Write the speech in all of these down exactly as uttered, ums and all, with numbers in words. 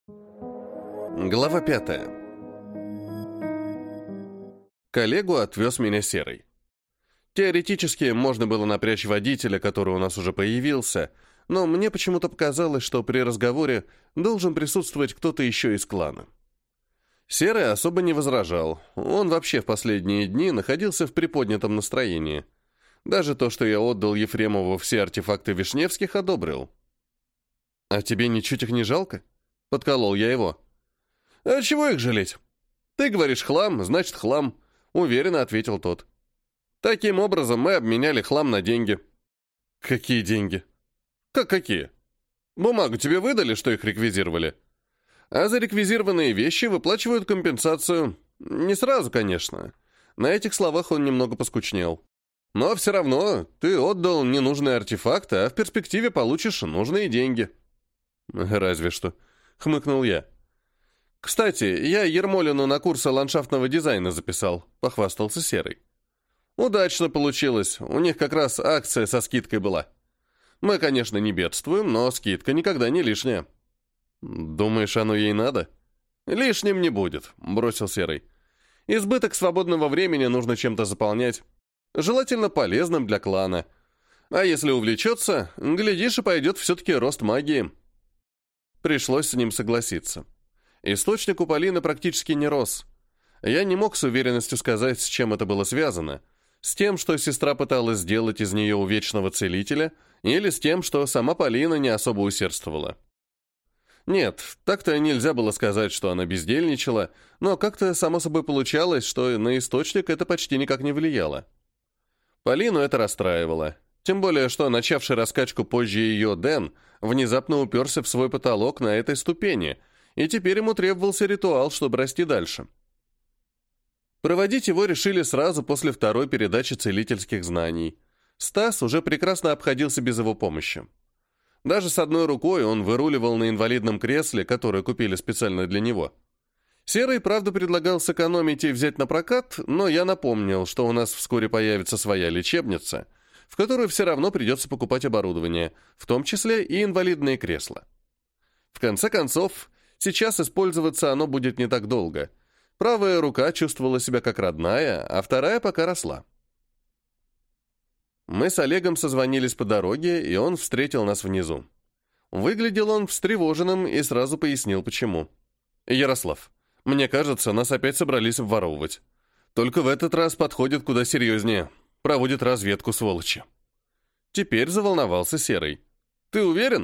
Глава пятая. Коллегу отвез меня Серый. Теоретически можно было напрячь водителя, который у нас уже появился, но мне почему-то показалось, что при разговоре должен присутствовать кто-то еще из клана. Серый особо не возражал, он вообще в последние дни находился в приподнятом настроении. Даже то, что я отдал Ефремову все артефакты Вишневских, одобрил. «А тебе ничуть их не жалко?» — подколол я его. «А чего их жалеть? Ты говоришь хлам, значит хлам», — уверенно ответил тот. «Таким образом мы обменяли хлам на деньги». «Какие деньги?» «Как какие? Бумагу тебе выдали, что их реквизировали? А за реквизированные вещи выплачивают компенсацию. Не сразу, конечно». На этих словах он немного поскучнел. «Но все равно ты отдал ненужные артефакты, а в перспективе получишь нужные деньги». «Разве что», — хмыкнул я. «Кстати, я Ермолину на курсы ландшафтного дизайна записал», — похвастался Серый. «Удачно получилось, у них как раз акция со скидкой была. Мы, конечно, не бедствуем, но скидка никогда не лишняя». «Думаешь, оно ей надо?» «Лишним не будет», — бросил Серый. «Избыток свободного времени нужно чем-то заполнять. Желательно полезным для клана. А если увлечется, глядишь, и пойдет все-таки рост магии». Пришлось с ним согласиться. Источник у Полины практически не рос. Я не мог с уверенностью сказать, с чем это было связано. С тем, что сестра пыталась сделать из нее увечного целителя, или с тем, что сама Полина не особо усердствовала. Нет, так-то нельзя было сказать, что она бездельничала, но как-то само собой получалось, что на источник это почти никак не влияло. Полину это расстраивало. Тем более, что начавший раскачку позже ее Дэн внезапно уперся в свой потолок на этой ступени, и теперь ему требовался ритуал, чтобы расти дальше. Проводить его решили сразу после второй передачи целительских знаний. Стас уже прекрасно обходился без его помощи. Даже с одной рукой он выруливал на инвалидном кресле, которое купили специально для него. Серый, правда, предлагал сэкономить и взять на прокат, но я напомнил, что у нас вскоре появится своя лечебница, в которую все равно придется покупать оборудование, в том числе и инвалидные кресла. В конце концов, сейчас использоваться оно будет не так долго. Правая рука чувствовала себя как родная, а вторая пока росла. Мы с Олегом созвонились по дороге, и он встретил нас внизу. Выглядел он встревоженным и сразу пояснил, почему. «Ярослав, мне кажется, нас опять собрались обворовывать. Только в этот раз подходит куда серьезнее. Проводит разведку, сволочи». Теперь заволновался Серый. «Ты уверен?»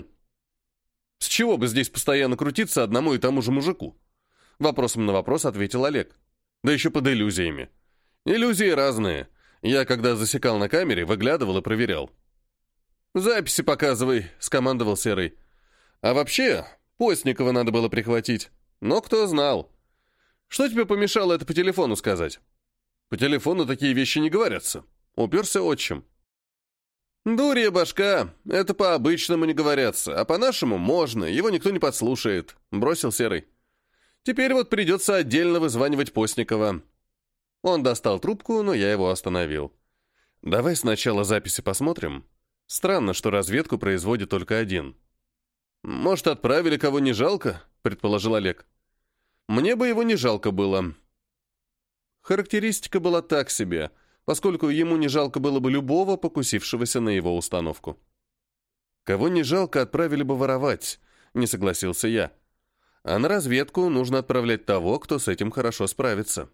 «С чего бы здесь постоянно крутиться одному и тому же мужику?» Вопросом на вопрос ответил Олег. «Да еще под иллюзиями. Иллюзии разные. Я, когда засекал на камере, выглядывал и проверял». «Записи показывай», — скомандовал Серый. «А вообще, Постникова надо было прихватить. Но кто знал. Что тебе помешало это по телефону сказать?» «По телефону такие вещи не говорятся», — уперся отчим. «Дурья башка, это по-обычному не говорятся, а по-нашему можно, его никто не подслушает», — бросил Серый. «Теперь вот придется отдельно вызванивать Постникова». Он достал трубку, но я его остановил. «Давай сначала записи посмотрим. Странно, что разведку производит только один». «Может, отправили кого не жалко?» — предположил Олег. «Мне бы его не жалко было». Характеристика была так себе, поскольку ему не жалко было бы любого, покусившегося на его установку. «Кого не жалко, отправили бы воровать», — не согласился я. «А на разведку нужно отправлять того, кто с этим хорошо справится».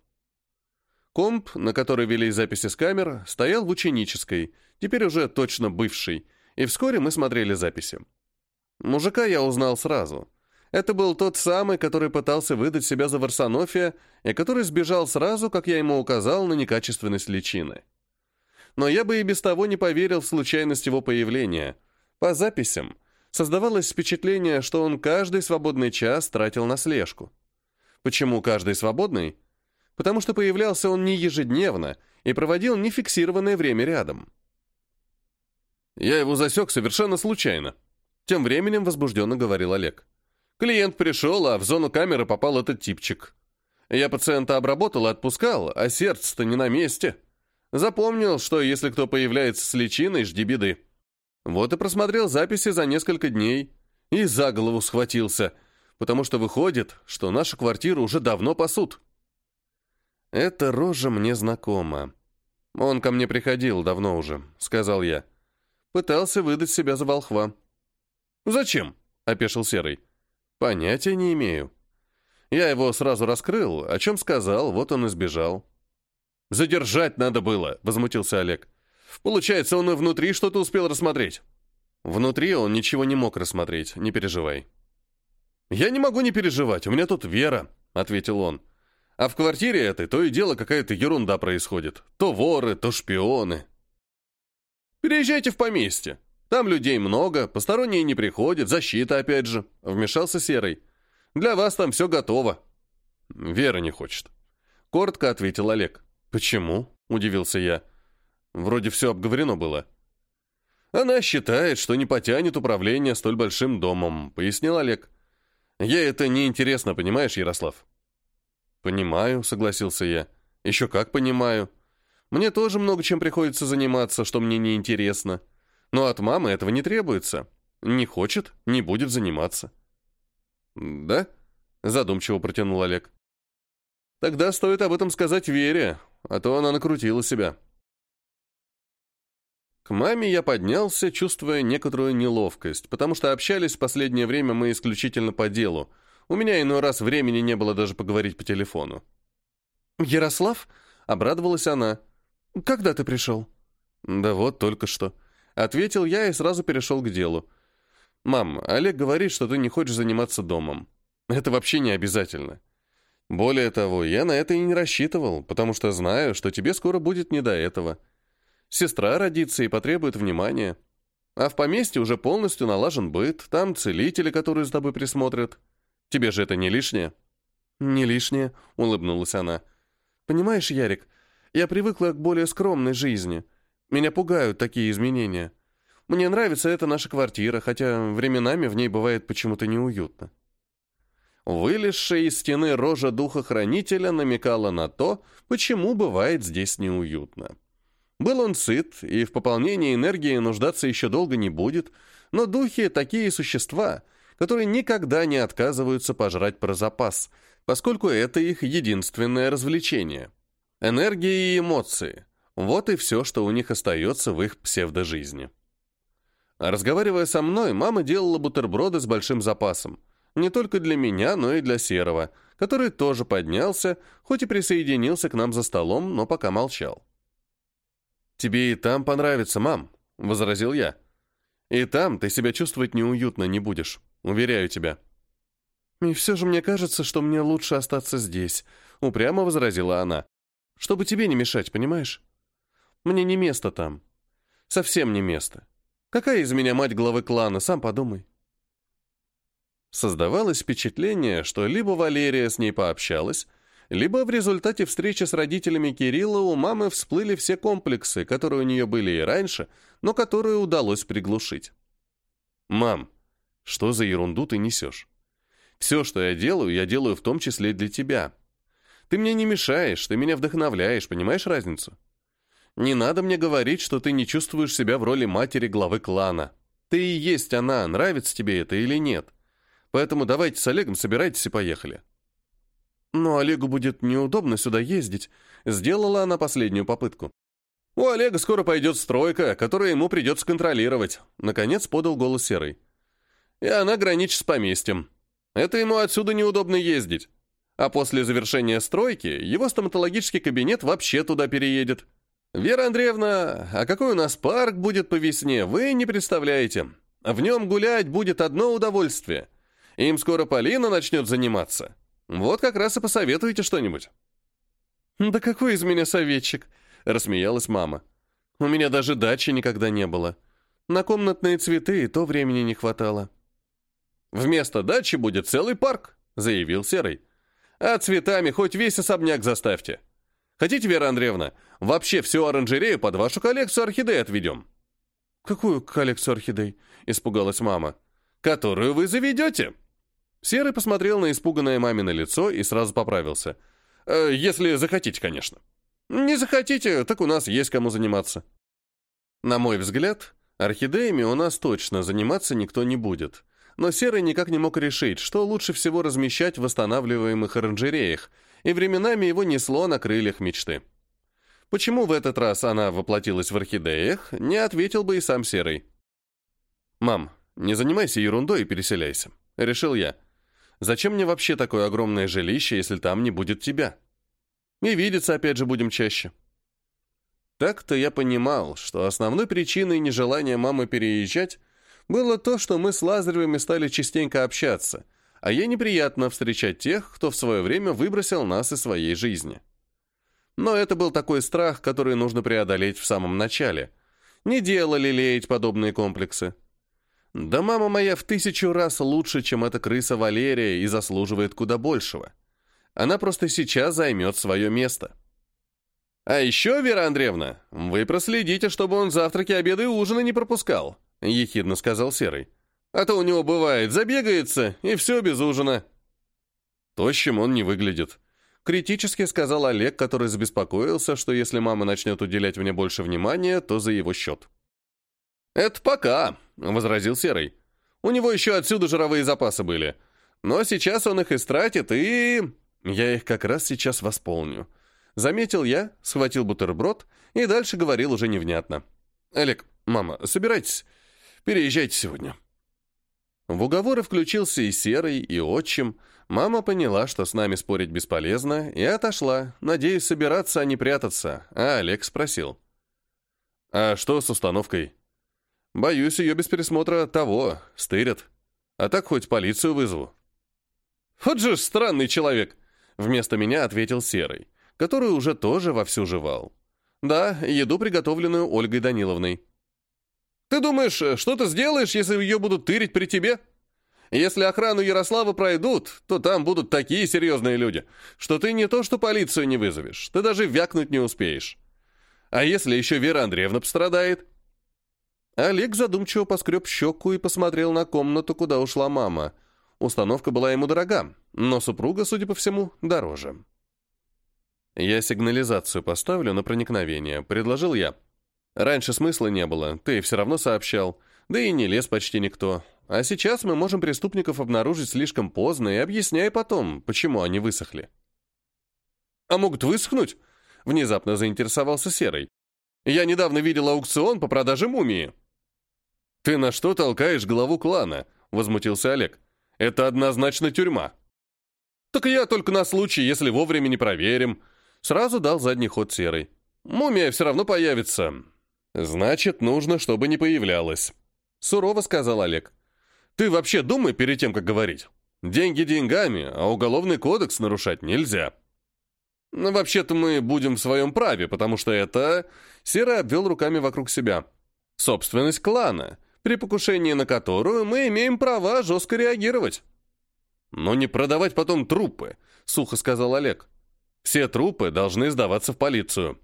Комп, на который вели записи с камер, стоял в ученической, теперь уже точно бывшей, и вскоре мы смотрели записи. Мужика я узнал сразу. Это был тот самый, который пытался выдать себя за Варсонофия и который сбежал сразу, как я ему указал на некачественность личины. Но я бы и без того не поверил в случайность его появления. По записям создавалось впечатление, что он каждый свободный час тратил на слежку. Почему каждый свободный? Потому что появлялся он не ежедневно и проводил нефиксированное время рядом. «Я его засек совершенно случайно», — тем временем возбужденно говорил Олег. «Клиент пришел, а в зону камеры попал этот типчик. Я пациента обработал и отпускал, а сердце-то не на месте. Запомнил, что если кто появляется с личиной, жди беды. Вот и просмотрел записи за несколько дней и за голову схватился, потому что выходит, что нашу квартиру уже давно пасут. Эта рожа мне знакома. Он ко мне приходил давно уже, сказал я. Пытался выдать себя за волхва. Зачем? Опешил Серый. Понятия не имею. Я его сразу раскрыл, о чем сказал, вот он и сбежал. «Задержать надо было», — возмутился Олег. «Получается, он и внутри что-то успел рассмотреть». «Внутри он ничего не мог рассмотреть, не переживай». «Я не могу не переживать, у меня тут Вера», — ответил он. «А в квартире этой то и дело какая-то ерунда происходит. То воры, то шпионы». «Переезжайте в поместье. Там людей много, посторонние не приходят, защита опять же», — вмешался Серый. «Для вас там все готово». «Вера не хочет», — коротко ответил Олег. «Почему?» — удивился я. «Вроде все обговорено было». «Она считает, что не потянет управление столь большим домом», — пояснил Олег. «Ей это неинтересно, понимаешь, Ярослав?» «Понимаю», — согласился я. «Еще как понимаю. Мне тоже много чем приходится заниматься, что мне неинтересно. Но от мамы этого не требуется. Не хочет, не будет заниматься». «Да?» — задумчиво протянул Олег. «Тогда стоит об этом сказать Вере, а то она накрутила себя». К маме я поднялся, чувствуя некоторую неловкость, потому что общались в последнее время мы исключительно по делу. У меня иной раз времени не было даже поговорить по телефону. «Ярослав?» — обрадовалась она. «Когда ты пришел?» «Да вот, только что». Ответил я и сразу перешел к делу. «Мам, Олег говорит, что ты не хочешь заниматься домом. Это вообще не обязательно. Более того, я на это и не рассчитывал, потому что знаю, что тебе скоро будет не до этого. Сестра родится и потребует внимания. А в поместье уже полностью налажен быт, там целители, которые за тобой присмотрят. Тебе же это не лишнее?» «Не лишнее», — улыбнулась она. «Понимаешь, Ярик, я привыкла к более скромной жизни. Меня пугают такие изменения. Мне нравится эта наша квартира, хотя временами в ней бывает почему-то неуютно». Вылезшая из стены рожа духа-хранителя намекала на то, почему бывает здесь неуютно. Был он сыт, и в пополнении энергии нуждаться еще долго не будет, но духи — такие существа, которые никогда не отказываются пожрать про запас, поскольку это их единственное развлечение. Энергия и эмоции — вот и все, что у них остается в их псевдожизни. Разговаривая со мной, мама делала бутерброды с большим запасом. Не только для меня, но и для Серого, который тоже поднялся, хоть и присоединился к нам за столом, но пока молчал. «Тебе и там понравится, мам», — возразил я. «И там ты себя чувствовать неуютно не будешь, уверяю тебя». «И все же мне кажется, что мне лучше остаться здесь», — упрямо возразила она. «Чтобы тебе не мешать, понимаешь? Мне не место там. Совсем не место. Какая из меня мать главы клана, сам подумай». Создавалось впечатление, что либо Валерия с ней пообщалась, либо в результате встречи с родителями Кирилла у мамы всплыли все комплексы, которые у нее были и раньше, но которые удалось приглушить. «Мам, что за ерунду ты несешь? Все, что я делаю, я делаю в том числе для тебя. Ты мне не мешаешь, ты меня вдохновляешь, понимаешь разницу? Не надо мне говорить, что ты не чувствуешь себя в роли матери главы клана. Ты и есть она, нравится тебе это или нет. Поэтому давайте с Олегом собирайтесь и поехали». «Но Олегу будет неудобно сюда ездить», — сделала она последнюю попытку. «У Олега скоро пойдет стройка, которую ему придется контролировать», — наконец подал голос Серый. «И она граничит с поместьем. Это ему отсюда неудобно ездить. А после завершения стройки его стоматологический кабинет вообще туда переедет. Вера Андреевна, а какой у нас парк будет по весне, вы не представляете. В нем гулять будет одно удовольствие. Им скоро Полина начнет заниматься. Вот как раз и посоветуйте что-нибудь». «Да какой из меня советчик?» — рассмеялась мама. «У меня даже дачи никогда не было. На комнатные цветы и то времени не хватало». «Вместо дачи будет целый парк», — заявил Серый. «А цветами хоть весь особняк заставьте. Хотите, Вера Андреевна, вообще всю оранжерею под вашу коллекцию орхидей отведем?» «Какую коллекцию орхидей?» — испугалась мама. «Которую вы заведете». Серый посмотрел на испуганное мамино лицо и сразу поправился. «Э, «Если захотите, конечно. Не захотите, так у нас есть кому заниматься». На мой взгляд, орхидеями у нас точно заниматься никто не будет. но Серый никак не мог решить, что лучше всего размещать в восстанавливаемых оранжереях, и временами его несло на крыльях мечты. Почему в этот раз она воплотилась в орхидеях, не ответил бы и сам Серый. «Мам, не занимайся ерундой и переселяйся», — решил я. «Зачем мне вообще такое огромное жилище, если там не будет тебя? И видеться опять же будем чаще». Так-то я понимал, что основной причиной нежелания мамы переезжать было то, что мы с Лазаревыми стали частенько общаться, а ей неприятно встречать тех, кто в свое время выбросил нас из своей жизни. Но это был такой страх, который нужно преодолеть в самом начале. Не дело лелеять подобные комплексы. Да мама моя в тысячу раз лучше, чем эта крыса Валерия, и заслуживает куда большего. Она просто сейчас займет свое место. «А еще, Вера Андреевна, вы проследите, чтобы он завтраки, обеды и ужины не пропускал», — ехидно сказал Серый. «А то у него бывает, забегается, и все без ужина». «Тощим он не выглядит», — критически сказал Олег, который забеспокоился, что если мама начнет уделять мне больше внимания, то за его счет. «Это пока», — возразил Серый. «У него еще отсюда жировые запасы были. Но сейчас он их истратит, и... я их как раз сейчас восполню». Заметил я, схватил бутерброд и дальше говорил уже невнятно. «Олег, мама, собирайтесь, переезжайте сегодня». В уговоры включился и Серый, и отчим. Мама поняла, что с нами спорить бесполезно, и отошла, надеясь собираться, а не прятаться, а Олег спросил. «А что с установкой?» «Боюсь, ее без пересмотра того, стырят. А так хоть полицию вызову». «Вот же ж странный человек!» Вместо меня ответил Серый, который уже тоже вовсю жевал. Да, еду, приготовленную Ольгой Даниловной. «Ты думаешь, что ты сделаешь, если ее будут тырить при тебе? Если охрану Ярослава пройдут, то там будут такие серьезные люди, что ты не то что полицию не вызовешь, ты даже вякнуть не успеешь. А если еще Вера Андреевна пострадает?» Олег задумчиво поскреб щеку и посмотрел на комнату, куда ушла мама. Установка была ему дорога, но супруга, судя по всему, дороже. «Я сигнализацию поставлю на проникновение», — предложил я. «Раньше смысла не было, ты все равно сообщал, да и не лез почти никто. А сейчас мы можем преступников обнаружить слишком поздно, и объясняй потом, почему они высохли». «А могут высохнуть?» — внезапно заинтересовался Серый. «Я недавно видел аукцион по продаже мумии». «Ты на что толкаешь главу клана?» — возмутился Олег. «Это однозначно тюрьма». «Так я только на случай, если вовремя не проверим». Сразу дал задний ход Серый. «Мумия все равно появится». «Значит, нужно, чтобы не появлялась», — сурово сказал Олег. «Ты вообще думай перед тем, как говорить. Деньги деньгами, а уголовный кодекс нарушать нельзя». «Ну, вообще-то мы будем в своем праве, потому что это...» Серый обвел руками вокруг себя. «Собственность клана, при покушении на которую мы имеем права жестко реагировать». «Но не продавать потом трупы», — сухо сказал Олег. «Все трупы должны сдаваться в полицию».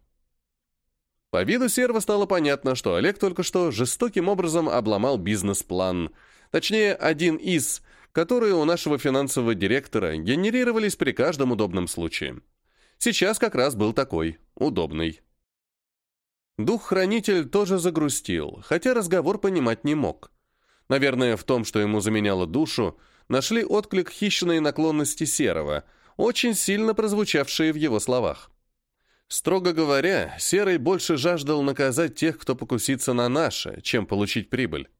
По виду Серого стало понятно, что Олег только что жестоким образом обломал бизнес-план. Точнее, один из, которые у нашего финансового директора генерировались при каждом удобном случае. Сейчас как раз был такой, удобный. Дух-хранитель тоже загрустил, хотя разговор понимать не мог. Наверное, в том, что ему заменяло душу, нашли отклик хищные наклонности Серого, очень сильно прозвучавшие в его словах. Строго говоря, Серый больше жаждал наказать тех, кто покусится на наше, чем получить прибыль.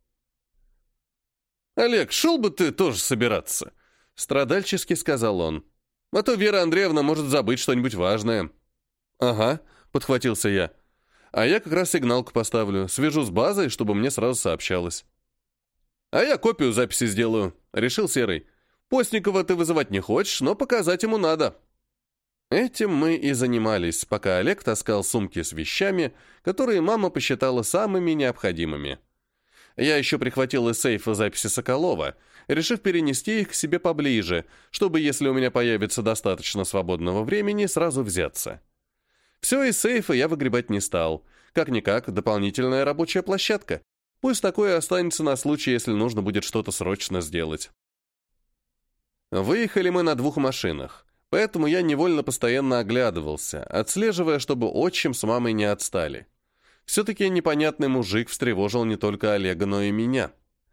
«Олег, шел бы ты тоже собираться», — страдальчески сказал он. «А то Вера Андреевна может забыть что-нибудь важное». «Ага», — подхватился я. «А я как раз сигналку поставлю, свяжу с базой, чтобы мне сразу сообщалось». «А я копию записи сделаю», — решил Серый. «Постникова ты вызывать не хочешь, но показать ему надо». Этим мы и занимались, пока Олег таскал сумки с вещами, которые мама посчитала самыми необходимыми. Я еще прихватил из сейфа записи Соколова, решив перенести их к себе поближе, чтобы, если у меня появится достаточно свободного времени, сразу взяться. Все из сейфа я выгребать не стал. Как-никак, дополнительная рабочая площадка. Пусть такое останется на случай, если нужно будет что-то срочно сделать. Выехали мы на двух машинах, поэтому я невольно постоянно оглядывался, отслеживая, чтобы отчим с мамой не отстали. Все-таки непонятный мужик встревожил не только Олега, но и меня.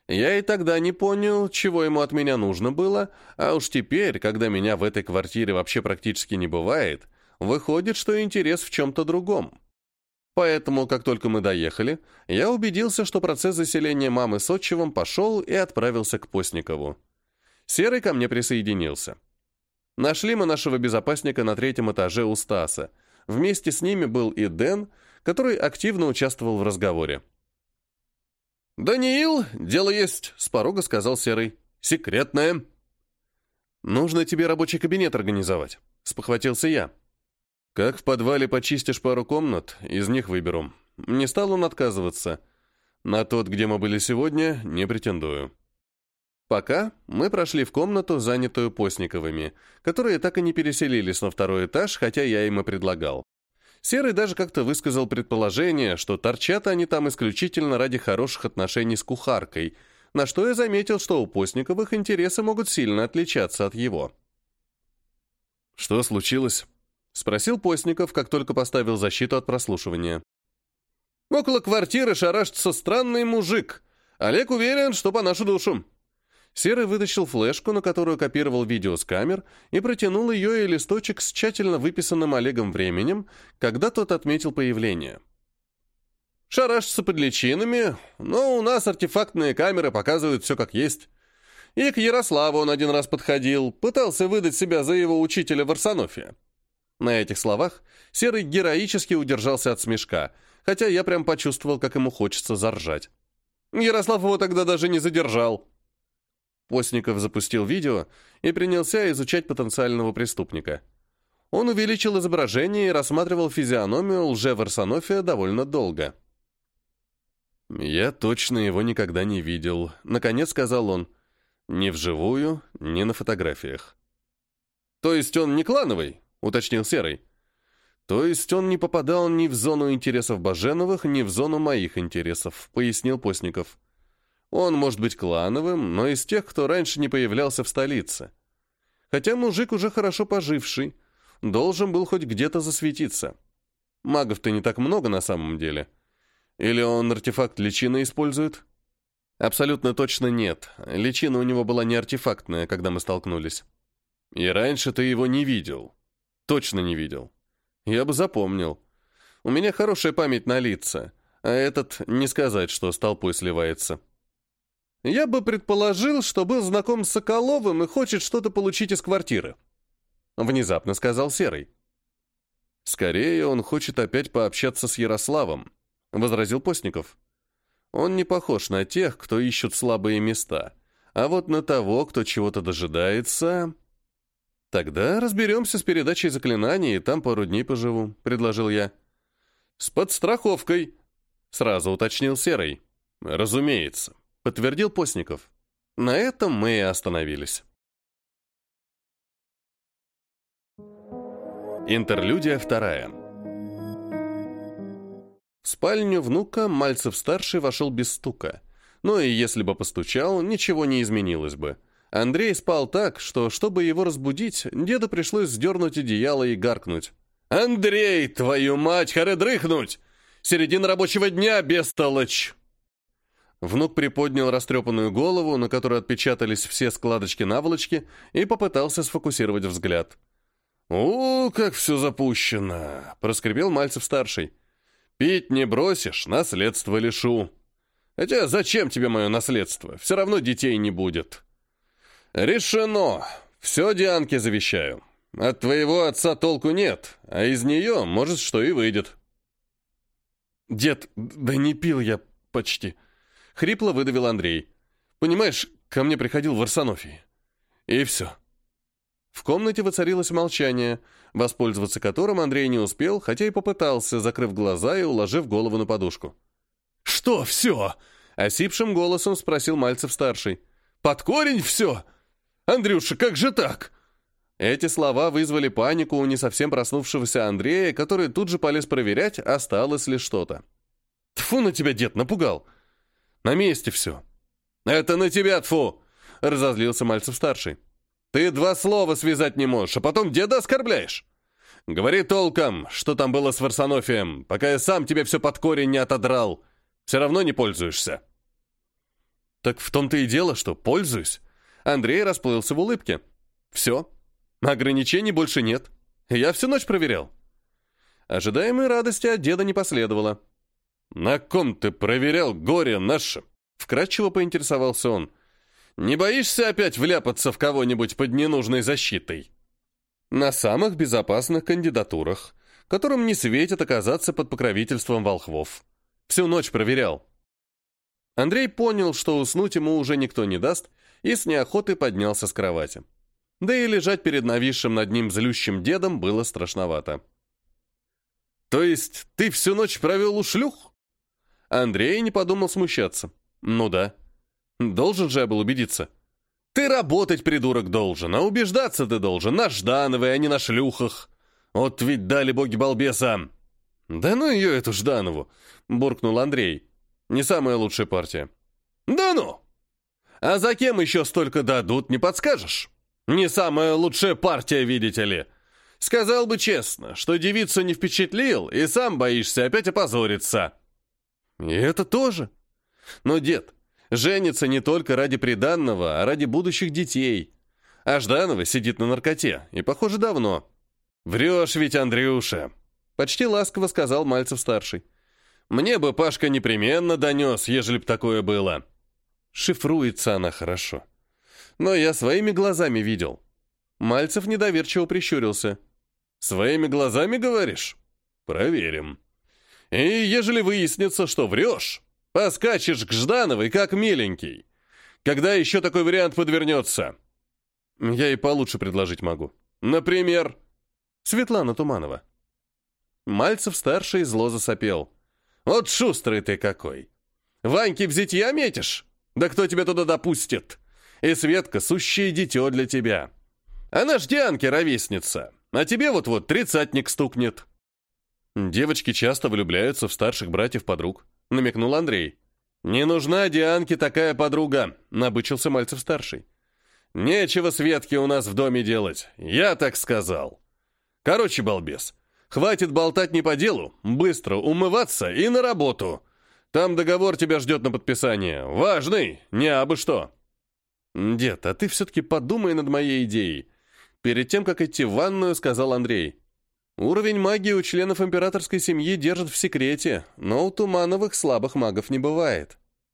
Я и тогда не понял, чего ему от меня нужно было, а уж теперь, когда меня в этой квартире вообще практически не бывает, выходит, что интерес в чем-то другом. Поэтому, как только мы доехали, я убедился, что процесс заселения мамы с отчимом пошел и отправился к Постникову. Серый ко мне присоединился. Нашли мы нашего безопасника на третьем этаже у Стаса. Вместе с ними был и Дэн, который активно участвовал в разговоре. «Даниил, дело есть», — с порога сказал Серый. «Секретное». «Нужно тебе рабочий кабинет организовать», — спохватился я. «Как в подвале почистишь пару комнат, из них выберу». Не стал он отказываться. На тот, где мы были сегодня, не претендую. Пока мы прошли в комнату, занятую Постниковыми, которые так и не переселились на второй этаж, хотя я им и предлагал. Серый даже как-то высказал предположение, что торчат они там исключительно ради хороших отношений с кухаркой, на что я заметил, что у Постниковых интересы могут сильно отличаться от его. «Что случилось?» — спросил Постников, как только поставил защиту от прослушивания. «Около квартиры шарашится странный мужик. Олег уверен, что по нашу душу». Серый вытащил флешку, на которую копировал видео с камер, и протянул ее и листочек с тщательно выписанным Олегом временем, когда тот отметил появление. «Шарашится под личинами, но у нас артефактные камеры показывают все как есть. И к Ярославу он один раз подходил, пытался выдать себя за его учителя в Арсенофе». На этих словах Серый героически удержался от смешка, хотя я прям почувствовал, как ему хочется заржать. Ярослав его тогда даже не задержал. Постников запустил видео и принялся изучать потенциального преступника. Он увеличил изображение и рассматривал физиономию лже-Варсонофия довольно долго. «Я точно его никогда не видел», — наконец сказал он. «Ни вживую, ни на фотографиях». «То есть он не клановый?» — уточнил Серый. «То есть он не попадал ни в зону интересов Баженовых, ни в зону моих интересов», — пояснил Постников. «Он может быть клановым, но из тех, кто раньше не появлялся в столице. Хотя мужик уже хорошо поживший, должен был хоть где-то засветиться. Магов-то не так много на самом деле. Или он артефакт личины использует?» «Абсолютно точно нет. Личина у него была не артефактная, когда мы столкнулись». «И раньше ты его не видел?» «Точно не видел. Я бы запомнил. У меня хорошая память на лица, а этот не сказать, что с толпой сливается». «Я бы предположил, что был знаком с Соколовым и хочет что-то получить из квартиры», — внезапно сказал Серый. «Скорее он хочет опять пообщаться с Ярославом», — возразил Постников. «Он не похож на тех, кто ищут слабые места, а вот на того, кто чего-то дожидается...» «Тогда разберемся с передачей заклинаний, и там пару дней поживу», — предложил я. «С подстраховкой», — сразу уточнил Серый. «Разумеется», — подтвердил Постников. На этом мы и остановились. Интерлюдия вторая. В спальню внука Мальцев-старший вошел без стука. Но и если бы постучал, ничего не изменилось бы. Андрей спал так, что, чтобы его разбудить, деду пришлось сдернуть одеяло и гаркнуть. «Андрей, твою мать, харе дрыхнуть! Середина рабочего дня, бестолочь!» Внук приподнял растрепанную голову, на которой отпечатались все складочки-наволочки, и попытался сфокусировать взгляд. «У, как все запущено!» — проскрипел Мальцев-старший. «Пить не бросишь, наследство лишу. Хотя зачем тебе мое наследство? Все равно детей не будет». «Решено. Все Дианке завещаю. От твоего отца толку нет, а из нее, может, что и выйдет». «Дед, да не пил я почти», — хрипло выдавил Андрей. «Понимаешь, ко мне приходил в Арсенофии. И все». В комнате воцарилось молчание, воспользоваться которым Андрей не успел, хотя и попытался, закрыв глаза и уложив голову на подушку. «Что все?» — осипшим голосом спросил Мальцев-старший. «Под корень все? Андрюша, как же так?» Эти слова вызвали панику у не совсем проснувшегося Андрея, который тут же полез проверять, осталось ли что-то. «Тьфу на тебя, дед, напугал! На месте все!» «Это на тебя, тьфу!» — разозлился Мальцев-старший. «Ты два слова связать не можешь, а потом деда оскорбляешь. Говори толком, что там было с Варсонофием, пока я сам тебе все под корень не отодрал. Все равно не пользуешься». Так в том-то и дело, что пользуюсь. Андрей расплылся в улыбке. Все. Ограничений больше нет. Я всю ночь проверял. Ожидаемой радости от деда не последовало. «На ком ты проверял горе наше?» Вкратчиво поинтересовался он. «Не боишься опять вляпаться в кого-нибудь под ненужной защитой?» «На самых безопасных кандидатурах, которым не светит оказаться под покровительством волхвов. Всю ночь проверял». Андрей понял, что уснуть ему уже никто не даст, и с неохотой поднялся с кровати. Да и лежать перед нависшим над ним злющим дедом было страшновато. «То есть ты всю ночь провел у шлюх?» Андрей не подумал смущаться. «Ну да. Должен же я был убедиться». «Ты работать, придурок, должен, а убеждаться ты должен на Ждановой, а не на шлюхах. Вот ведь дали боги балбеса». «Да ну ее, эту Жданову!» — буркнул Андрей. «Не самая лучшая партия». «Да ну! А за кем еще столько дадут, не подскажешь? Не самая лучшая партия, видите ли. Сказал бы честно, что девицу не впечатлил, и сам боишься опять опозориться». «И это тоже. Но, дед, женится не только ради приданного, а ради будущих детей. А Жданова сидит на наркоте, и, похоже, давно». «Врешь ведь, Андрюша!» — почти ласково сказал Мальцев-старший. «Мне бы Пашка непременно донес, ежели б такое было». Шифруется она хорошо. Но я своими глазами видел. Мальцев недоверчиво прищурился. «Своими глазами, говоришь? Проверим. И ежели выяснится, что врешь, поскачешь к Ждановой, как миленький. Когда еще такой вариант подвернется?» «Я и получше предложить могу. Например, Светлана Туманова». Мальцев-старший зло засопел. «Вот шустрый ты какой! Ваньки в зятья метишь? Да кто тебя туда допустит? И Светка — сущее дитё для тебя. Она ж Дианке ровесница, а тебе вот-вот тридцатник стукнет». «Девочки часто влюбляются в старших братьев-подруг», — намекнул Андрей. «Не нужна Дианке такая подруга», — набычился Мальцев-старший. «Нечего Светке у нас в доме делать, я так сказал. Короче, балбес, хватит болтать не по делу, быстро умываться и на работу. Там договор тебя ждет на подписание. Важный, не абы что». «Дед, а ты все-таки подумай над моей идеей». Перед тем, как идти в ванную, сказал Андрей. «Уровень магии у членов императорской семьи держат в секрете, но у Тумановых слабых магов не бывает».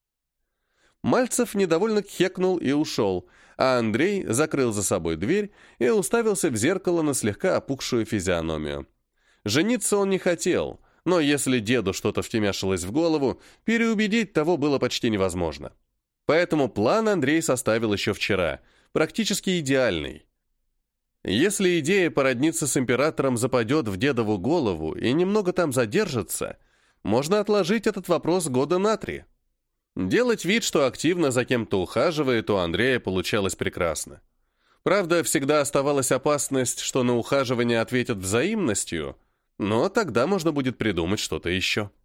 Мальцев недовольно кхекнул и ушел, а Андрей закрыл за собой дверь и уставился в зеркало на слегка опухшую физиономию. Жениться он не хотел, но если деду что-то втемяшилось в голову, переубедить того было почти невозможно. Поэтому план Андрей составил еще вчера, практически идеальный. Если идея породниться с императором западет в дедову голову и немного там задержится, можно отложить этот вопрос года на три. Делать вид, что активно за кем-то ухаживает, у Андрея получалось прекрасно. Правда, всегда оставалась опасность, что на ухаживание ответят взаимностью, но тогда можно будет придумать что-то еще.